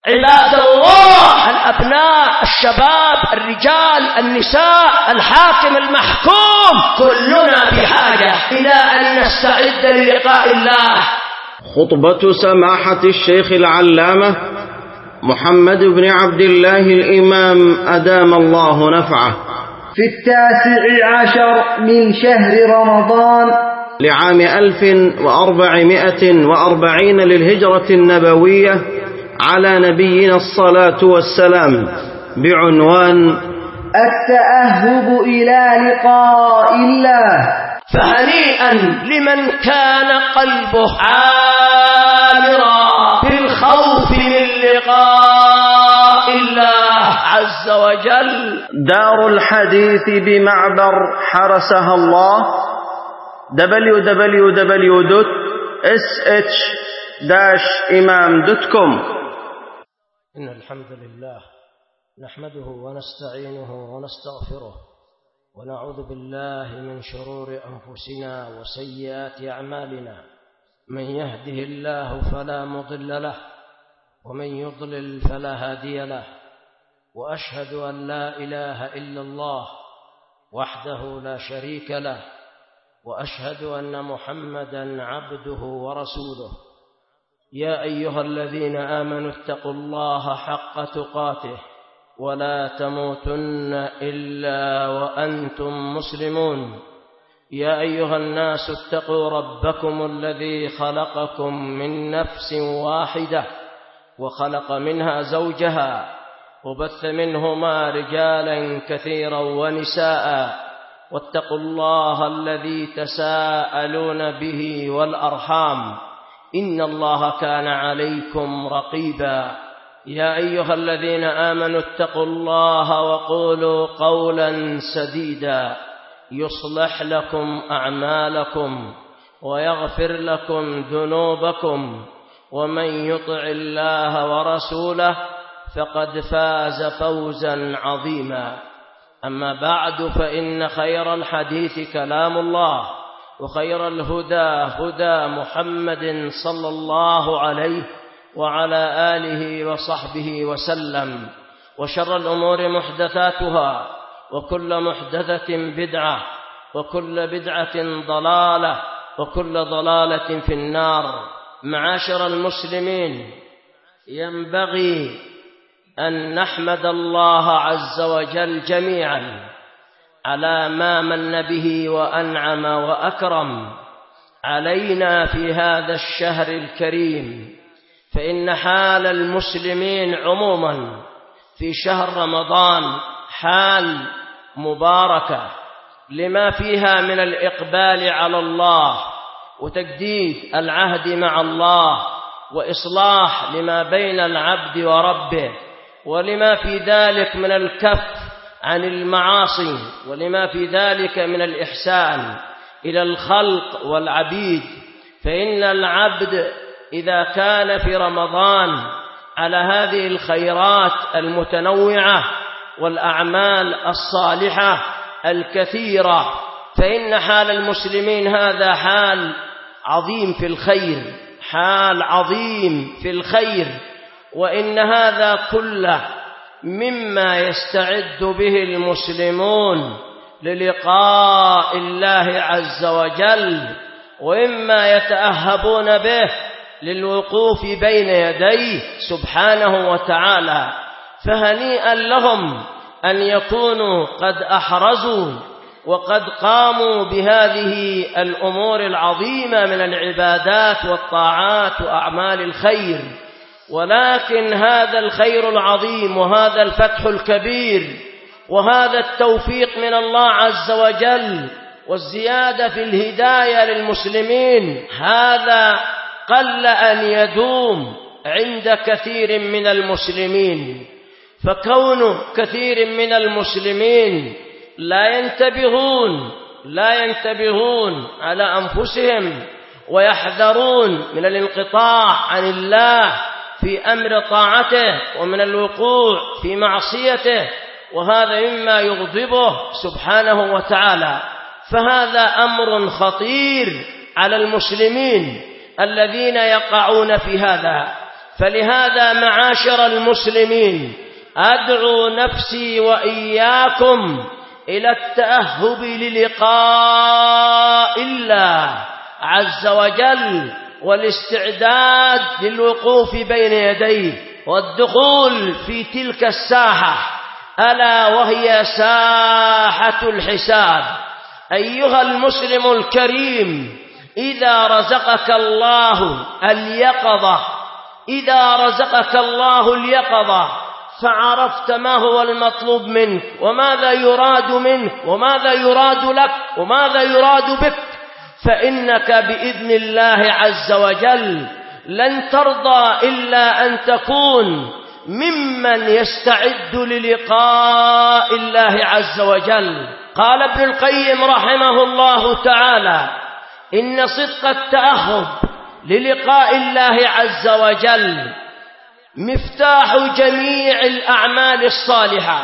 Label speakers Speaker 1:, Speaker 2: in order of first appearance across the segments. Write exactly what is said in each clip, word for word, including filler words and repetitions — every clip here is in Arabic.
Speaker 1: عباد الله، الأبناء، الشباب، الرجال، النساء، الحاكم، المحكوم، كلنا بحاجة إلى أن نستعد للقاء الله.
Speaker 2: خطبة سماحة الشيخ العلامة محمد بن عبد الله الإمام أدام الله نفعه
Speaker 3: في التاسع عشر من شهر رمضان
Speaker 2: لعام ألف وأربعمائة وأربعين للهجرة النبوية على نبينا الصلاة والسلام، بعنوان
Speaker 3: التأهب إلى لقاء الله.
Speaker 1: فهنيئا لمن كان قلبه عامرا بالخوف من لقاء الله عز وجل.
Speaker 2: دار الحديث بمعبر حرسها الله دبليو دبليو دبليو دوت إس إتش إمام دوت كوم.
Speaker 1: إن الحمد لله نحمده ونستعينه ونستغفره ونعوذ بالله من شرور أنفسنا وسيئات أعمالنا. من يهده الله فلا مضل له ومن يضلل فلا هادي له، وأشهد أن لا إله إلا الله وحده لا شريك له، وأشهد أن محمدا عبده ورسوله. يا أيها الذين آمنوا اتقوا الله حق تقاته ولا تموتن إلا وأنتم مسلمون. يا أيها الناس اتقوا ربكم الذي خلقكم من نفس واحدة وخلق منها زوجها وبث منهما رجالا كثيرا ونساء، واتقوا الله الذي تساءلون به والأرحام إن الله كان عليكم رقيبا. يا أيها الذين آمنوا اتقوا الله وقولوا قولا سديدا يصلح لكم أعمالكم ويغفر لكم ذنوبكم، ومن يطع الله ورسوله فقد فاز فوزا عظيما. أما بعد، فإن خير الحديث كلام الله، وخير الهدى هدى محمد صلى الله عليه وعلى آله وصحبه وسلم، وشر الأمور محدثاتها، وكل محدثة بدعة، وكل بدعة ضلالة، وكل ضلالة في النار. معاشر المسلمين، ينبغي أن نحمد الله عز وجل جميعا على ما من به وأنعم وأكرم علينا في هذا الشهر الكريم. فإن حال المسلمين عموما في شهر رمضان حال مباركة لما فيها من الإقبال على الله وتجديد العهد مع الله وإصلاح لما بين العبد وربه، ولما في ذلك من الكف عن المعاصي، ولما في ذلك من الإحسان إلى الخلق والعبيد. فإن العبد إذا كان في رمضان على هذه الخيرات المتنوعة والأعمال الصالحة الكثيرة، فإن حال المسلمين هذا حال عظيم في الخير، حال عظيم في الخير. وإن هذا كله مما يستعد به المسلمون للقاء الله عز وجل، وإما يتأهبون به للوقوف بين يديه سبحانه وتعالى. فهنيئا لهم أن يكونوا قد أحرزوا وقد قاموا بهذه الأمور العظيمة من العبادات والطاعات وأعمال الخير. ولكن هذا الخير العظيم وهذا الفتح الكبير وهذا التوفيق من الله عز وجل والزيادة في الهداية للمسلمين، هذا قل أن يدوم عند كثير من المسلمين. فكون كثير من المسلمين لا ينتبهون لا ينتبهون على أنفسهم ويحذرون من الانقطاع عن الله في أمر طاعته ومن الوقوع في معصيته، وهذا مما يغضبه سبحانه وتعالى. فهذا أمر خطير على المسلمين الذين يقعون في هذا. فلهذا معاشر المسلمين أدعو نفسي وإياكم إلى التأهب للقاء الله عز وجل والاستعداد للوقوف بين يديه والدخول في تلك الساحة، ألا وهي ساحة الحساب. أيها المسلم الكريم، إذا رزقك الله اليقظة إذا رزقك الله اليقظة فعرفت ما هو المطلوب منك وماذا يراد منك وماذا يراد لك وماذا يراد بك، فإنك بإذن الله عز وجل لن ترضى إلا أن تكون ممن يستعد للقاء الله عز وجل. قال ابن القيم رحمه الله تعالى: إن صدق التأهب للقاء الله عز وجل مفتاح جميع الأعمال الصالحة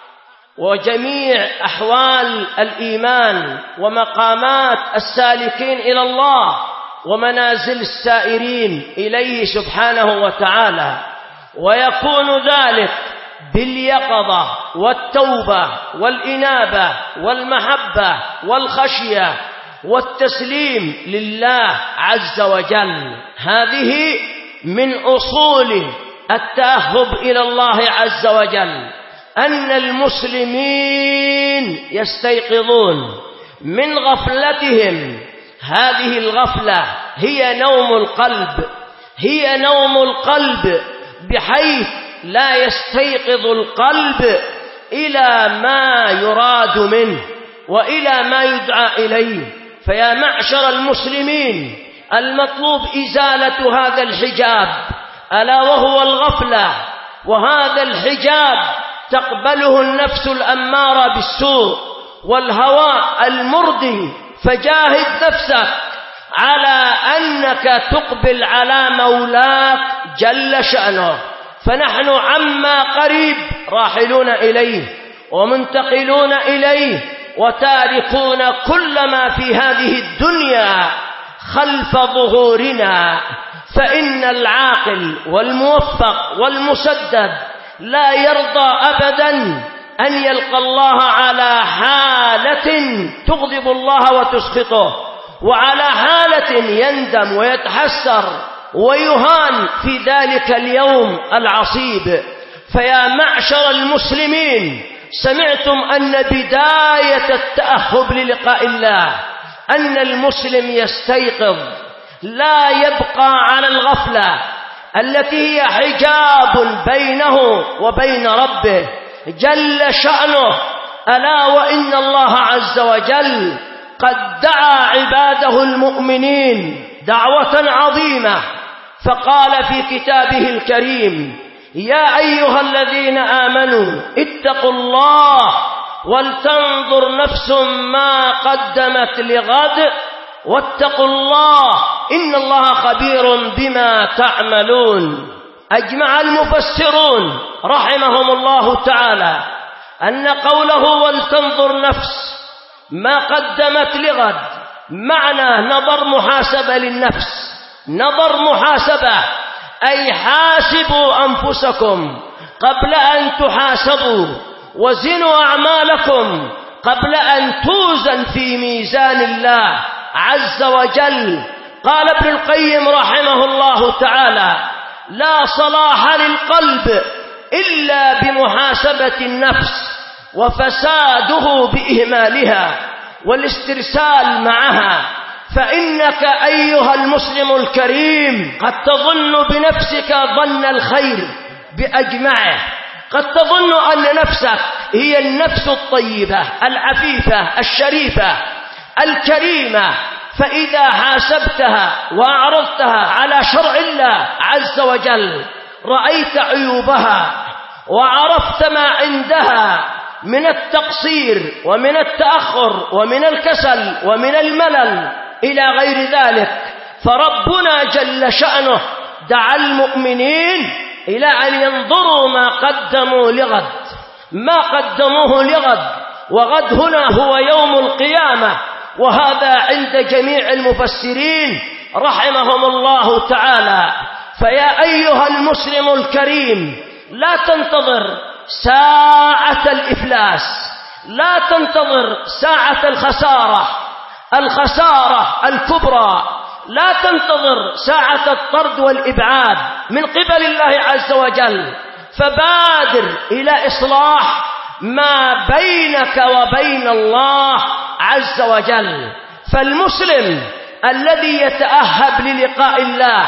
Speaker 1: وجميع أحوال الإيمان ومقامات السالكين إلى الله ومنازل السائرين إليه سبحانه وتعالى، ويكون ذلك باليقظة والتوبة والإنابة والمحبة والخشية والتسليم لله عز وجل. هذه من أصول التأهب إلى الله عز وجل، أن المسلمين يستيقظون من غفلتهم. هذه الغفلة هي نوم القلب هي نوم القلب بحيث لا يستيقظ القلب إلى ما يراد منه وإلى ما يدعى إليه. فيا معشر المسلمين، المطلوب إزالة هذا الحجاب ألا وهو الغفلة، وهذا الحجاب تقبله النفس الأمارة بالسوء والهوى المرضي. فجاهد نفسك على أنك تقبل على مولاك جل شأنه، فنحن عما قريب راحلون إليه ومنتقلون إليه وتاركون كل ما في هذه الدنيا خلف ظهورنا. فإن العاقل والموفق والمسدد لا يرضى أبدا أن يلقى الله على حالة تغضب الله وتسخطه، وعلى حالة يندم ويتحسر ويهان في ذلك اليوم العصيب. فيا معشر المسلمين، سمعتم أن بداية التأهب للقاء الله أن المسلم يستيقظ، لا يبقى على الغفلة التي هي حجاب بينه وبين ربه جل شأنه. ألا وإن الله عز وجل قد دعا عباده المؤمنين دعوة عظيمة، فقال في كتابه الكريم: يا أيها الذين آمنوا اتقوا الله ولتنظر نفس ما قدمت لغد واتقوا الله إن الله خبير بما تعملون. أجمع المفسرون رحمهم الله تعالى أن قوله ولتنظر نفس ما قدمت لغد معنى نظر محاسبة للنفس، نظر محاسبة، أي حاسبوا أنفسكم قبل أن تحاسبوا، وزنوا أعمالكم قبل أن توزن في ميزان الله عز وجل. قال ابن القيم رحمه الله تعالى: لا صلاح للقلب إلا بمحاسبة النفس وفساده بإهمالها والاسترسال معها. فإنك أيها المسلم الكريم قد تظن بنفسك ظن الخير بأجمعه، قد تظن أن نفسك هي النفس الطيبة العفيفة الشريفة الكريمة، فإذا حاسبتها وأعرضتها على شرع الله عز وجل رأيت عيوبها وعرفت ما عندها من التقصير ومن التأخر ومن الكسل ومن الملل إلى غير ذلك. فربنا جل شأنه دعا المؤمنين إلى أن ينظروا ما قدموا لغد، ما قدموه لغد، وغد هنا هو يوم القيامة. وهذا عند جميع المفسرين رحمهم الله تعالى. فيا أيها المسلم الكريم، لا تنتظر ساعة الإفلاس، لا تنتظر ساعة الخسارة الخسارة الكبرى، لا تنتظر ساعة الطرد والإبعاد من قبل الله عز وجل، فبادر إلى إصلاح ما بينك وبين الله عز وجل. فالمسلم الذي يتأهب للقاء الله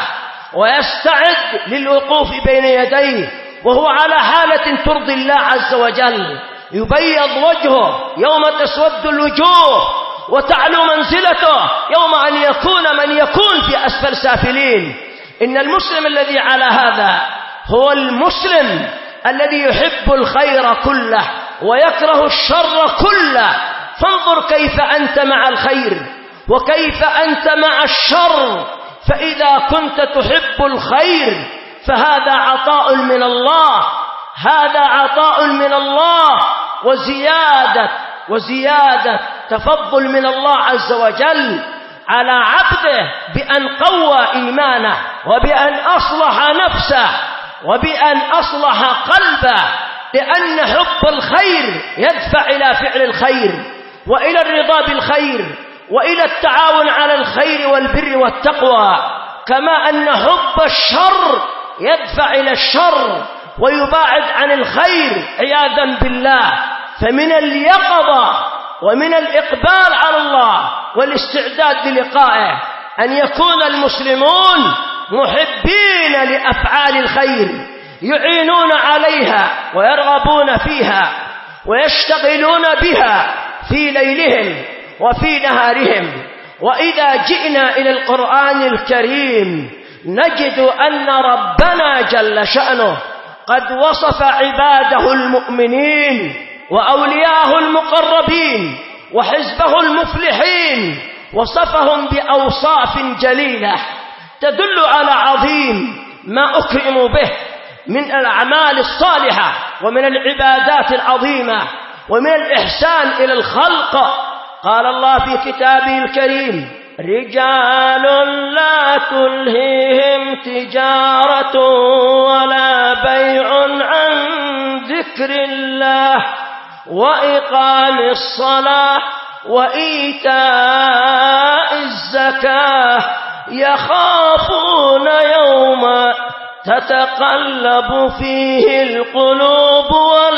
Speaker 1: ويستعد للوقوف بين يديه وهو على حالة ترضي الله عز وجل، يبيض وجهه يوم تسود الوجوه وتعلو منزلته يوم أن يكون من يكون في أسفل سافلين. إن المسلم الذي على هذا هو المسلم الذي يحب الخير كله ويكره الشر كله. فانظر كيف أنت مع الخير وكيف أنت مع الشر. فإذا كنت تحب الخير فهذا عطاء من الله، هذا عطاء من الله وزيادة وزيادة تفضل من الله عز وجل على عبده بأن قوى إيمانه وبأن أصلح نفسه وبأن أصلح قلبه، لأن حب الخير يدفع إلى فعل الخير وإلى الرضا بالخير وإلى التعاون على الخير والبر والتقوى، كما أن حب الشر يدفع إلى الشر ويباعد عن الخير عياذا بالله. فمن اليقظة ومن الإقبال على الله والاستعداد للقائه أن يكون المسلمون محبين لأفعال الخير، يعينون عليها ويرغبون فيها ويشتغلون بها في ليلهم وفي نهارهم. وإذا جئنا إلى القرآن الكريم نجد أن ربنا جل شأنه قد وصف عباده المؤمنين وأولياءه المقربين وحزبه المفلحين، وصفهم بأوصاف جليلة تدل على عظيم ما أكرموا به من الأعمال الصالحة ومن العبادات العظيمة ومن الإحسان إلى الخلق. قال الله في كتابه الكريم: رجال لا تلهيهم تجارة ولا بيع عن ذكر الله وإقام الصلاة وإيتاء الزكاة يخافون يوما تتقلب فيه القلوب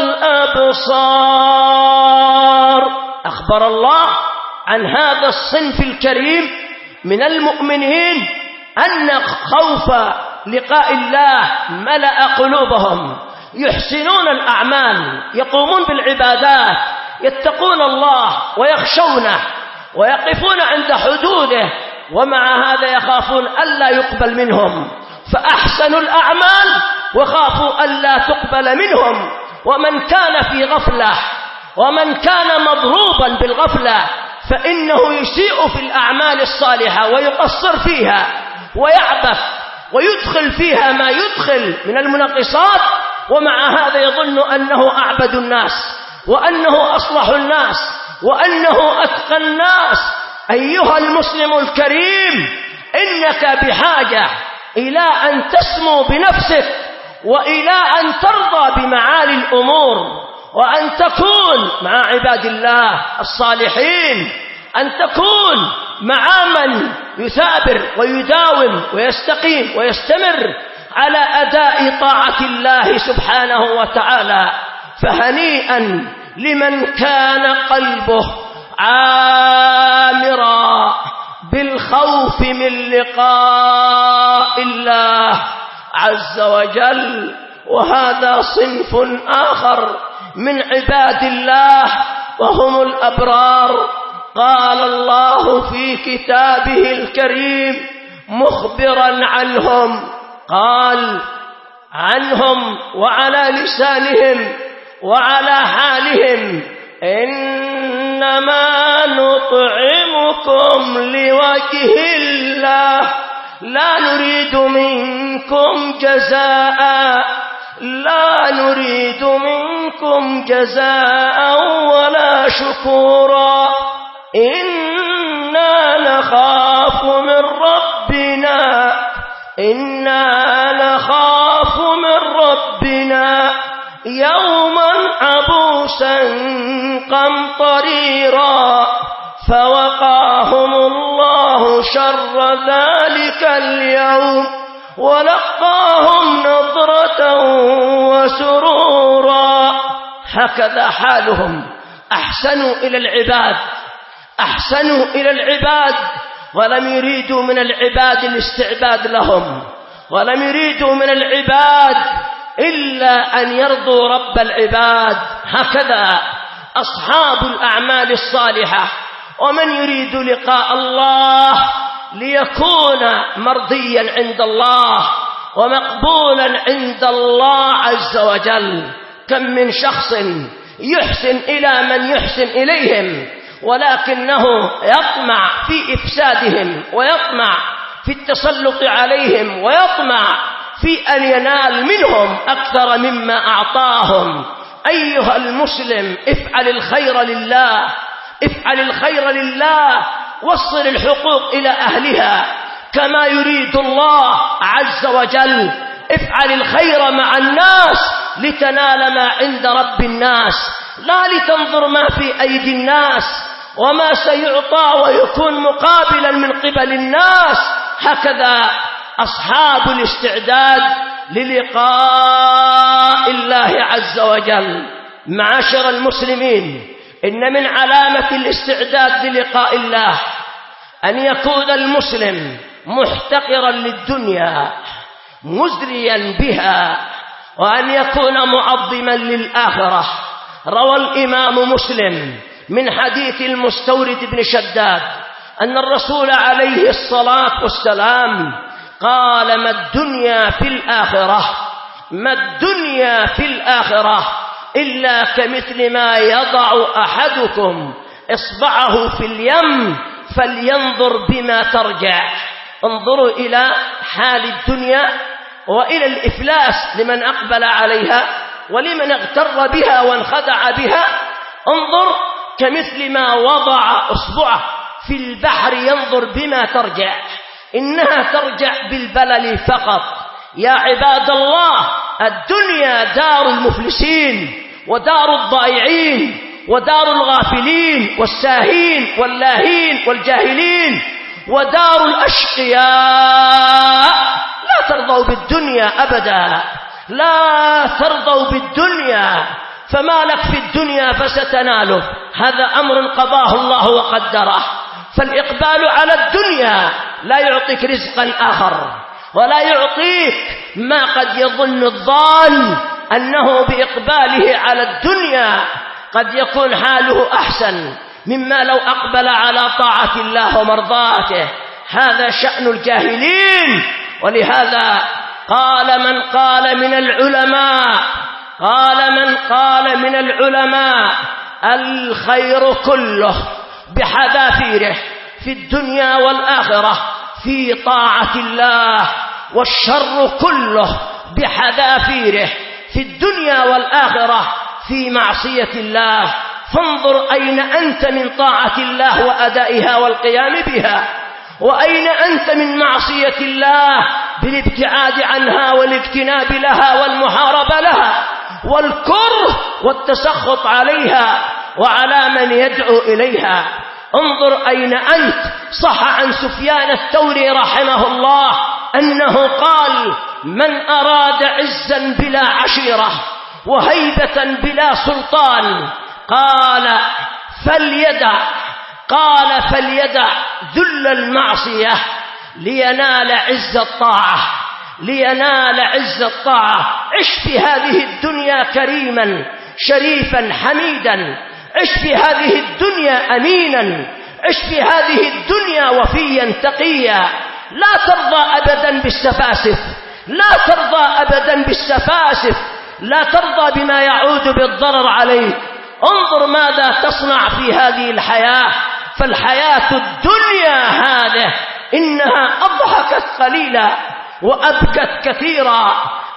Speaker 1: والأبصار. أخبر الله عن هذا الصنف الكريم من المؤمنين أن خوف لقاء الله ملأ قلوبهم، يحسنون الأعمال، يقومون بالعبادات، يتقون الله ويخشونه ويقفون عند حدوده، ومع هذا يخافون ألا يقبل منهم، فأحسنوا الأعمال وخافوا ألا تقبل منهم. ومن كان في غفلة ومن كان مضروبا بالغفلة فإنه يسيء في الأعمال الصالحة ويقصر فيها ويعبث ويدخل فيها ما يدخل من المنقصات، ومع هذا يظن أنه أعبد الناس وأنه أصلح الناس وأنه أتقى الناس. أيها المسلم الكريم، إنك بحاجة إلى أن تسمو بنفسك وإلى أن ترضى بمعالي الأمور، وأن تكون مع عباد الله الصالحين، أن تكون مع من يثابر ويداوم ويستقيم ويستمر على أداء طاعة الله سبحانه وتعالى. فهنيئا لمن كان قلبه عامرا بالخوف من لقاء الله عز وجل. وهذا صنف آخر من عباد الله وهم الأبرار. قال الله في كتابه الكريم مخبرا عنهم، قال عنهم وعلى لسانهم وعلى حالهم: إنما نطعمكم لوجه الله لا نريد منكم جزاء لا نريد منكم جزاء ولا شكورا إنا نخاف من ربنا إنا بنا يوما عبوسا قمطريرا فوقاهم الله شر ذلك اليوم ولقاهم نضرة وسرورا. هكذا حالهم، أحسنوا إلى العباد، أحسنوا إلى العباد، ولم يريدوا من العباد الاستعباد لهم، ولم يريدوا من العباد إلا أن يرضوا رب العباد. هكذا أصحاب الأعمال الصالحة. ومن يريد لقاء الله ليكون مرضيا عند الله ومقبولا عند الله عز وجل. كم من شخص يحسن إلى من يحسن إليهم ولكنه يطمع في إفسادهم ويطمع في التسلط عليهم ويطمع في أن ينال منهم أكثر مما أعطاهم. أيها المسلم، افعل الخير لله، افعل الخير لله، وصل الحقوق إلى أهلها كما يريد الله عز وجل. افعل الخير مع الناس لتنال ما عند رب الناس، لا لتنظر ما في أيدي الناس وما سيعطى ويكون مقابلا من قبل الناس. هكذا أصحاب الاستعداد للقاء الله عز وجل. معاشر المسلمين، إن من علامة الاستعداد للقاء الله أن يكون المسلم محتقرا للدنيا مزريا بها، وأن يكون معظما للآخرة. روى الإمام مسلم من حديث المستورد بن شداد أن الرسول عليه الصلاة والسلام قال: ما الدنيا في الآخرة ما الدنيا في الآخرة إلا كمثل ما يضع أحدكم إصبعه في اليم فلينظر بما ترجع. انظروا إلى حال الدنيا وإلى الإفلاس لمن أقبل عليها ولمن اغتر بها وانخدع بها. انظر كمثل ما وضع أصبعه في البحر ينظر بما ترجع، إنها ترجع بالبلل فقط. يا عباد الله، الدنيا دار المفلسين ودار الضائعين ودار الغافلين والساهين واللاهين والجاهلين ودار الأشقياء. لا ترضوا بالدنيا أبدا، لا ترضوا بالدنيا، فما لك في الدنيا فستناله. هذا أمر قضاه الله وقدره. فالإقبال على الدنيا لا يعطيك رزقا آخر، ولا يعطيك ما قد يظن الضال أنه بإقباله على الدنيا قد يكون حاله أحسن مما لو أقبل على طاعة الله ومرضاته. هذا شأن الجاهلين. ولهذا قال من قال من العلماء قال من قال من العلماء الخير كله بحذافيره في الدنيا والآخرة في طاعة الله، والشر كله بحذافيره في الدنيا والآخرة في معصية الله. فانظر أين أنت من طاعة الله وأدائها والقيام بها، وأين أنت من معصية الله بالابتعاد عنها والاجتناب لها والمحاربة لها والكره والتسخط عليها وعلى من يدعو إليها. انظر أين أنت. صح عن سفيان الثوري رحمه الله أنه قال: من أراد عزا بلا عشيرة وهيبة بلا سلطان قال فليدع قال فليدع ذل المعصية لينال عز الطاعة لينال عز الطاعة. عش في هذه الدنيا كريما شريفا حميدا، عش في هذه الدنيا أمينا، عش في هذه الدنيا وفيا تقيا. لا ترضى أبدا بالسفاسف، لا ترضى أبدا بالسفاسف، لا ترضى بما يعود بالضرر عليك. انظر ماذا تصنع في هذه الحياة. فالحياة الدنيا هذه إنها أضحكت قليلا وأبكت كثيرا.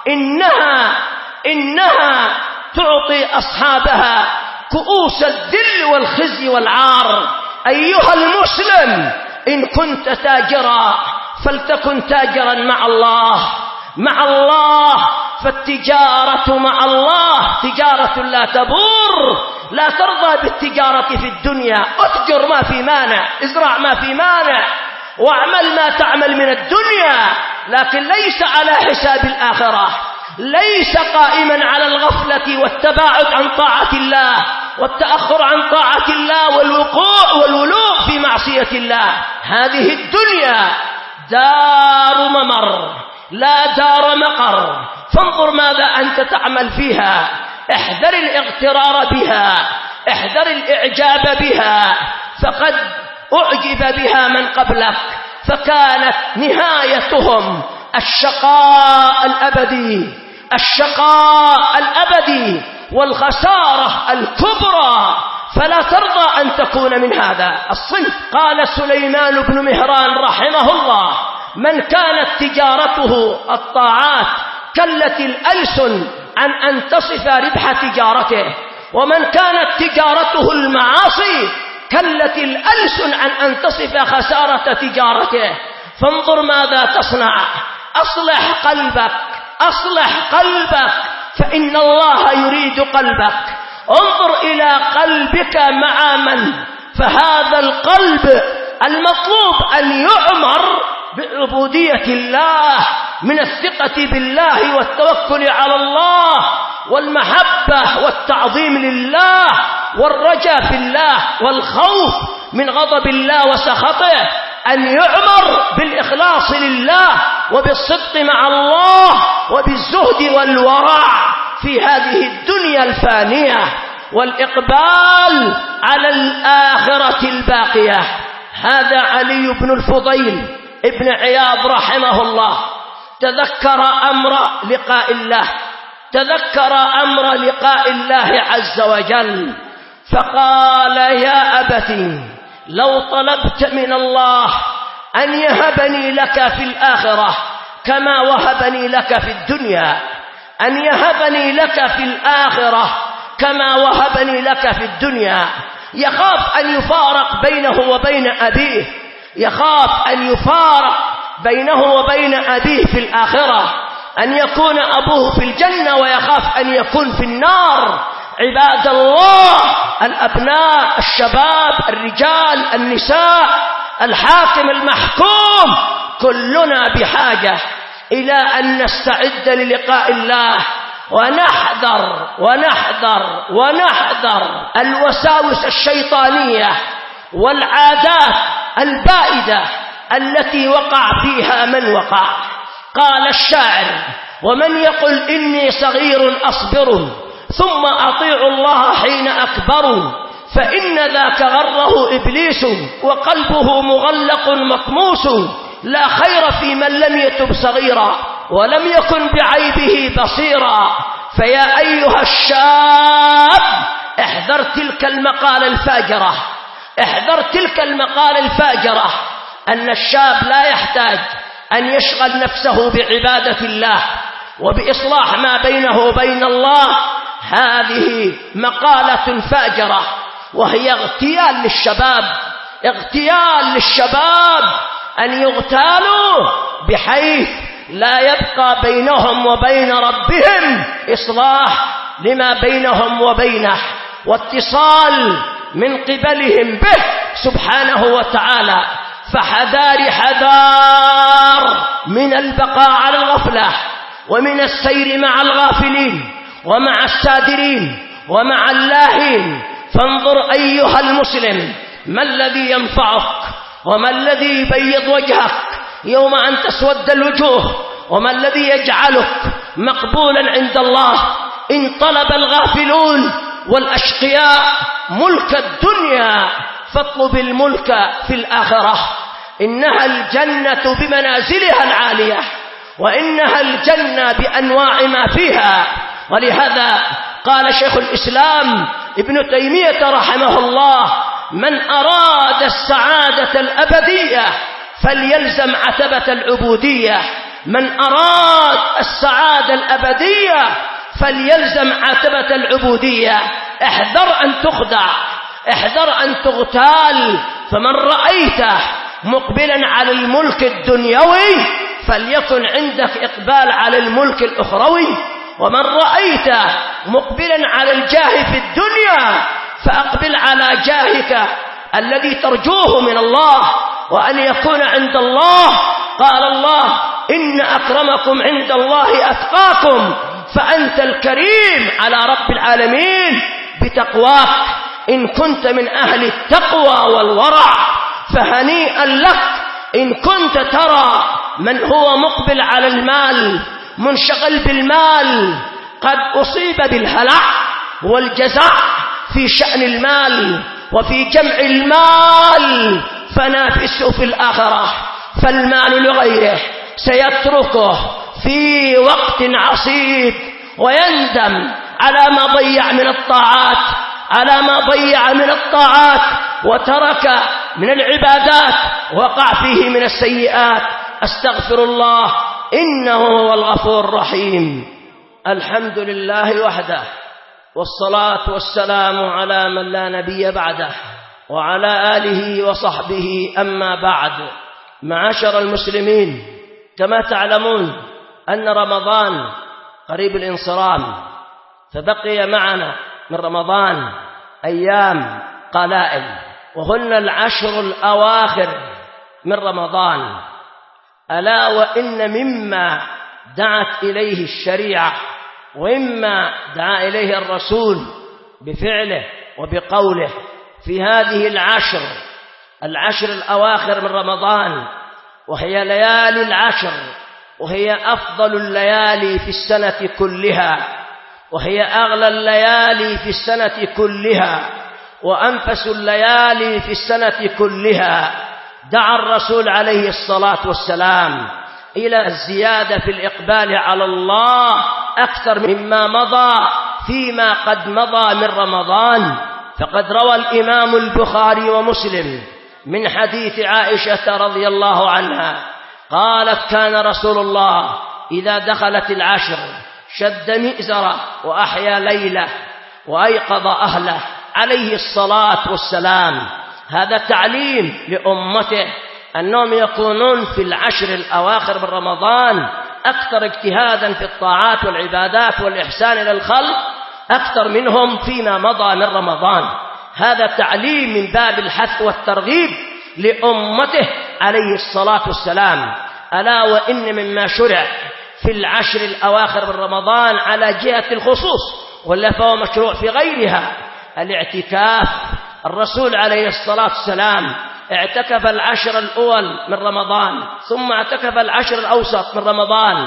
Speaker 1: إنها إنها تعطي أصحابها كؤوس الذل والخزي والعار. أيها المسلم، إن كنت تاجرا فلتكن تاجرا مع الله مع الله فالتجارة مع الله تجارة لا تبور. لا ترضى بالتجارة في الدنيا، أتجر ما في مانع، ازرع ما في مانع، واعمل ما تعمل من الدنيا، لكن ليس على حساب الآخرة، ليس قائما على الغفلة والتباعد عن طاعة الله والتأخر عن طاعة الله والوقوع والولوغ في معصية الله. هذه الدنيا دار ممر لا دار مقر، فانظر ماذا أنت تعمل فيها. احذر الاغترار بها، احذر الإعجاب بها، فقد أعجب بها من قبلك فكانت نهايتهم الشقاء الأبدي، الشقاء الأبدي والخسارة الكبرى. فلا ترضى أن تكون من هذا الصنف. قال سليمان بن مهران رحمه الله: من كانت تجارته الطاعات كلت الألسن عن أن تصف ربح تجارته، ومن كانت تجارته المعاصي كلت الألسن عن أن تصف خسارة تجارته. فانظر ماذا تصنع. أصلح قلبك، أصلح قلبك، فإن الله يريد قلبك. انظر إلى قلبك مع من، فهذا القلب المطلوب أن يعمر بعبودية الله، من الثقة بالله والتوكل على الله والمحبة والتعظيم لله والرجاء في الله والخوف من غضب الله وسخطه، أن يعمر بالإخلاص لله وبالصدق مع الله وبالزهد والورع في هذه الدنيا الفانية والإقبال على الآخرة الباقية. هذا علي بن الفضيل ابن عياض رحمه الله تذكر أمر لقاء الله، تذكر أمر لقاء الله عز وجل، فقال: يا أبتي لو طلبت من الله أن يهبني لك في الآخرة كما وهبني لك في الدنيا، أن يهبني لك في الآخرة كما وهبني لك في الدنيا. يخاف أن يفارق بينه وبين أبيه، يخاف أن يفارق بينه وبين أبيه في الآخرة، أن يكون أبوه في الجنة ويخاف أن يكون في النار. عباد الله، الأبناء، الشباب، الرجال، النساء، الحاكم، المحكوم، كلنا بحاجة إلى أن نستعد للقاء الله، ونحذر ونحذر ونحذر الوساوس الشيطانية والعادات البائدة التي وقع فيها من وقع. قال الشاعر: ومن يقل إني صغير أصبر ثم أطيع الله حين أكبر، فإن ذاك غره إبليس وقلبه مغلق مطموس، لا خير في من لم يتب صغيرا ولم يكن بعيبه بصيرا. فيا أيها الشاب، احذر تلك المقالة الفاجرة، احذر تلك المقالة الفاجرة، أن الشاب لا يحتاج أن يشغل نفسه بعبادة الله وبإصلاح ما بينه وبين الله. هذه مقالة فاجرة، وهي اغتيال للشباب، اغتيال للشباب أن يغتالوا بحيث لا يبقى بينهم وبين ربهم إصلاح لما بينهم وبينه واتصال من قبلهم به سبحانه وتعالى. فحذار حذار من البقاء على الغفلة ومن السير مع الغافلين ومع السادرين ومع اللاهين. فانظر أيها المسلم، ما الذي ينفعك وما الذي يبيض وجهك يوم أن تسود الوجوه، وما الذي يجعلك مقبولا عند الله؟ إن طلب الغافلون والأشقياء ملك الدنيا فاطلب الملك في الآخرة. إنها الجنة بمنازلها العالية، وإنها الجنة بأنواع ما فيها. ولهذا قال شيخ الإسلام ابن تيمية رحمه الله: من أراد السعادة الأبدية فليلزم عتبة العبودية. من أراد السعادة الأبدية فليلزم عتبة العبودية. احذر أن تخدع، احذر أن تغتال. فمن رأيته مقبلا على الملك الدنيوي فليكن عندك إقبال على الملك الأخروي. ومن رأيت مقبلا على الجاه في الدنيا فأقبل على جاهك الذي ترجوه من الله وأن يكون عند الله. قال الله: إن أكرمكم عند الله أتقاكم، فأنت الكريم على رب العالمين بتقواك. إن كنت من أهل التقوى والورع فهنيئا لك إن كنت ترى من هو مقبل على المال منشغل بالمال قد أصيب بالهلع والجزع في شأن المال وفي جمع المال، فنافسه في الآخرة، فالمال لغيره سيتركه في وقت عصيب ويندم على ما ضيع من الطاعات على ما ضيع من الطاعات وترك من العبادات وقع فيه من السيئات. أستغفر الله إنه هو الغفور الرحيم. الحمد لله وحده، والصلاة والسلام على من لا نبي بعده وعلى آله وصحبه. أما بعد، معاشر المسلمين، كما تعلمون أن رمضان قريب الانصرام، فبقي معنا من رمضان أيام قلائل، وهن العشر الأواخر من رمضان. ألا وإن مما دعت إليه الشريعة وإما دعا إليه الرسول بفعله وبقوله في هذه العشر العشر الأواخر من رمضان، وهي ليالي العشر، وهي أفضل الليالي في السنة كلها، وهي أغلى الليالي في السنة كلها، وأنفس الليالي في السنة كلها. دعا الرسول عليه الصلاة والسلام إلى الزيادة في الإقبال على الله أكثر مما مضى فيما قد مضى من رمضان. فقد روى الإمام البخاري ومسلم من حديث عائشة رضي الله عنها قالت: كان رسول الله إذا دخلت العشر شد مئزره وأحيا ليله وأيقظ أهله عليه الصلاة والسلام. هذا تعليم لأمته أنهم يكونون في العشر الأواخر من رمضان أكثر اجتهادا في الطاعات والعبادات والإحسان إلى الخلق أكثر منهم فيما مضى من رمضان. هذا تعليم من باب الحث والترغيب لأمته عليه الصلاة والسلام. ألا وإن مما شرع في العشر الأواخر من رمضان على جهة الخصوص ولا فهو مشروع في غيرها الاعتكاف. الرسول عليه الصلاة والسلام اعتكف العشر الأول من رمضان، ثم اعتكف العشر الأوسط من رمضان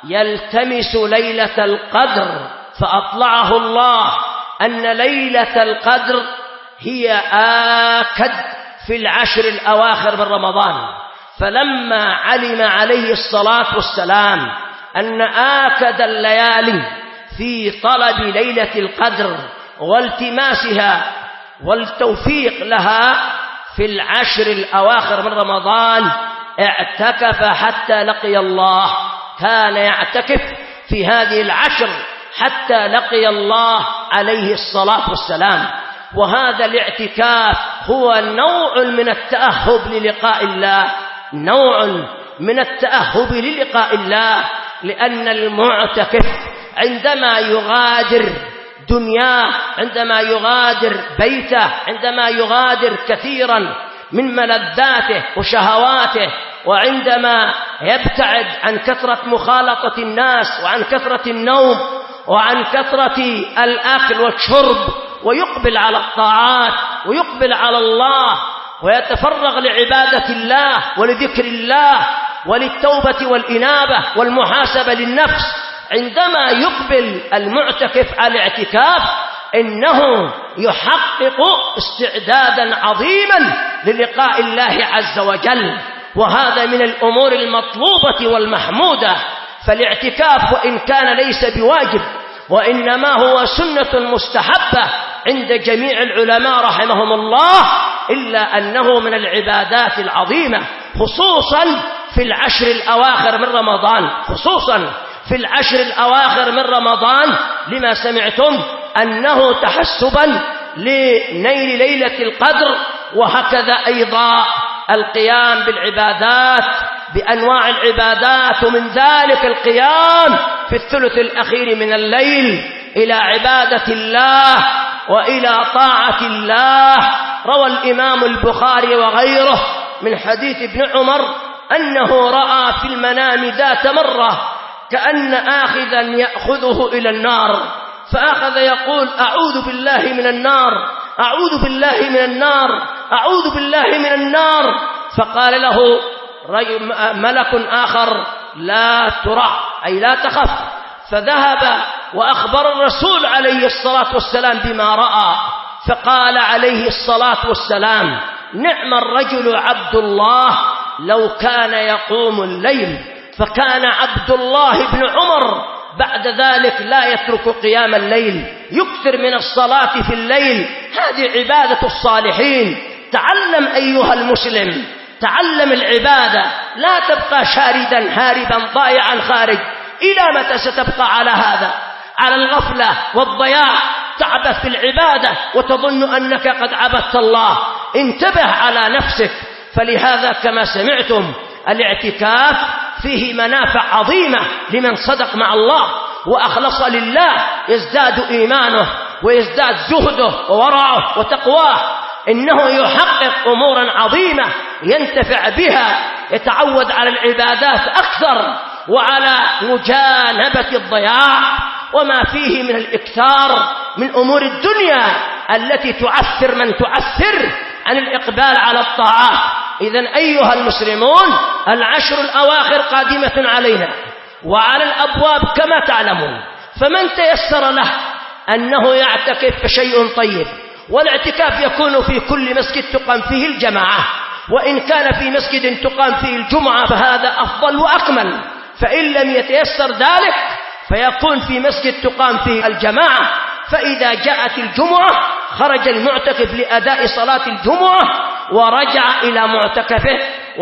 Speaker 1: يلتمس ليلة القدر، فأطلعه الله أن ليلة القدر هي آكد في العشر الأواخر من رمضان. فلما علم عليه الصلاة والسلام أن آكد الليالي في طلب ليلة القدر والتماسها والتوفيق لها في العشر الأواخر من رمضان اعتكف حتى لقي الله. كان يعتكف في هذه العشر حتى لقي الله عليه الصلاة والسلام. وهذا الاعتكاف هو نوع من التأهب للقاء الله، نوع من التأهب للقاء الله، لأن المعتكف عندما يغادر دنياه، عندما يغادر بيته، عندما يغادر كثيرا من ملذاته وشهواته، وعندما يبتعد عن كثرة مخالطة الناس وعن كثرة النوم وعن كثرة الأكل والشرب، ويقبل على الطاعات ويقبل على الله ويتفرغ لعبادة الله ولذكر الله وللتوبة والإنابة والمحاسبة للنفس. عندما يقبل المعتكف على الاعتكاف إنه يحقق استعدادا عظيما للقاء الله عز وجل، وهذا من الأمور المطلوبة والمحمودة. فالاعتكاف وإن كان ليس بواجب وإنما هو سنة مستحبة عند جميع العلماء رحمهم الله، إلا أنه من العبادات العظيمة، خصوصا في العشر الأواخر من رمضان، خصوصا في العشر الأواخر من رمضان، لما سمعتم أنه تحسبا لنيل ليلة القدر. وهكذا أيضا القيام بالعبادات بأنواع العبادات، ومن ذلك القيام في الثلث الأخير من الليل إلى عبادة الله وإلى طاعة الله. روى الإمام البخاري وغيره من حديث ابن عمر أنه رأى في المنام ذات مرة كأن آخذا يأخذه إلى النار، فأخذ يقول أعوذ بالله من النار، أعوذ بالله من النار، أعوذ بالله من النار. فقال له ملك آخر لا ترع، أي لا تخف. فذهب وأخبر الرسول عليه الصلاة والسلام بما رأى، فقال عليه الصلاة والسلام نعم الرجل عبد الله لو كان يقوم الليل. فكان عبد الله بن عمر بعد ذلك لا يترك قيام الليل، يكثر من الصلاة في الليل. هذه عبادة الصالحين. تعلم أيها المسلم، تعلم العبادة، لا تبقى شاردا هاربا ضائعا خارج. إلى متى ستبقى على هذا، على الغفلة والضياع؟ تعبث في العبادة وتظن أنك قد عبدت الله. انتبه على نفسك. فلهذا كما سمعتم الاعتكاف فيه منافع عظيمة لمن صدق مع الله وأخلص لله، يزداد إيمانه ويزداد زهده وورعه وتقواه. إنه يحقق أمورا عظيمة ينتفع بها، يتعود على العبادات أكثر وعلى مجانبة الضياع وما فيه من الإكثار من أمور الدنيا التي تعثر من تعثر عن الإقبال على الطاعات. إذن أيها المسلمون العشر الأواخر قادمة علينا وعلى الأبواب كما تعلمون، فمن تيسر له أنه يعتكف فشيء طيب. والاعتكاف يكون في كل مسجد تقام فيه الجماعة، وإن كان في مسجد تقام فيه الجمعة فهذا أفضل وأكمل. فإن لم يتيسر ذلك فيكون في مسجد تقام فيه الجماعة، فإذا جاءت الجمعة خرج المعتكف لأداء صلاة الجمعة ورجع إلى معتكفه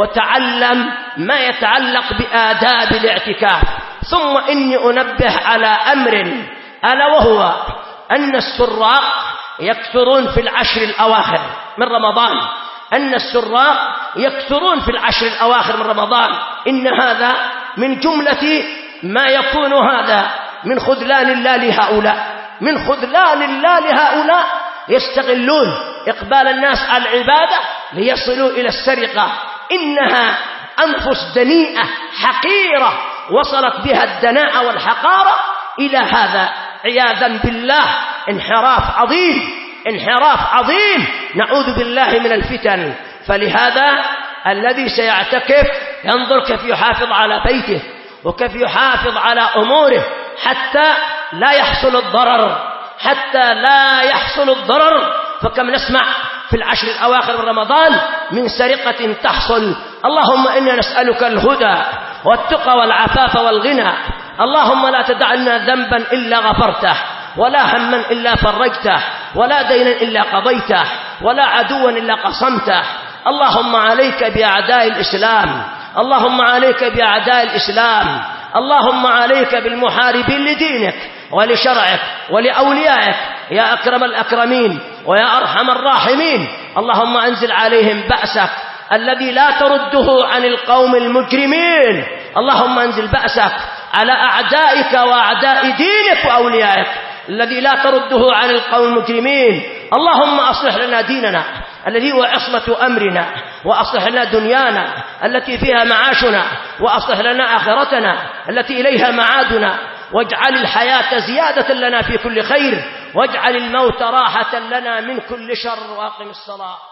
Speaker 1: وتعلم ما يتعلق بآداب الاعتكاف. ثم إني أنبه على أمر، ألا وهو أن السراق يكثرون في العشر الأواخر من رمضان، أن السراق يكثرون في العشر الأواخر من رمضان. إن هذا من جملة ما يكون هذا من خذلان الله لهؤلاء، من خذلان الله لهؤلاء. يستغلون إقبال الناس على العبادة ليصلوا إلى السرقة. إنها أنفس دنيئة حقيرة وصلت بها الدناءة والحقارة إلى هذا، عياذا بالله. انحراف عظيم، انحراف عظيم، نعوذ بالله من الفتن. فلهذا الذي سيعتكف ينظر كيف يحافظ على بيته وكيف يحافظ على أموره حتى لا يحصل الضرر، حتى لا يحصل الضرر. فكم نسمع في العشر الأواخر من رمضان من سرقة تحصل. اللهم إنا نسألك الهدى والتقى والعفاف والغنى. اللهم لا تدع لنا ذنبا إلا غفرته، ولا هما إلا فرجته، ولا دينا إلا قضيته، ولا عدوا إلا قصمته. اللهم عليك بأعداء الإسلام، اللهم عليك بأعداء الإسلام، اللهم عليك بالمحاربين لدينك ولشرعك ولأوليائك يا أكرم الأكرمين ويا أرحم الراحمين. اللهم أنزل عليهم بأسك الذي لا ترده عن القوم المجرمين. اللهم أنزل بأسك على أعدائك وأعداء دينك وأوليائك الذي لا ترده عن القوم المجرمين. اللهم أصلح لنا ديننا الذي هو عصمة أمرنا، وأصلح لنا دنيانا التي فيها معاشنا، وأصلح لنا آخرتنا التي إليها معادنا، واجعل الحياة زيادة لنا في كل خير، واجعل الموت راحة لنا من كل شر، وأقم الصلاة.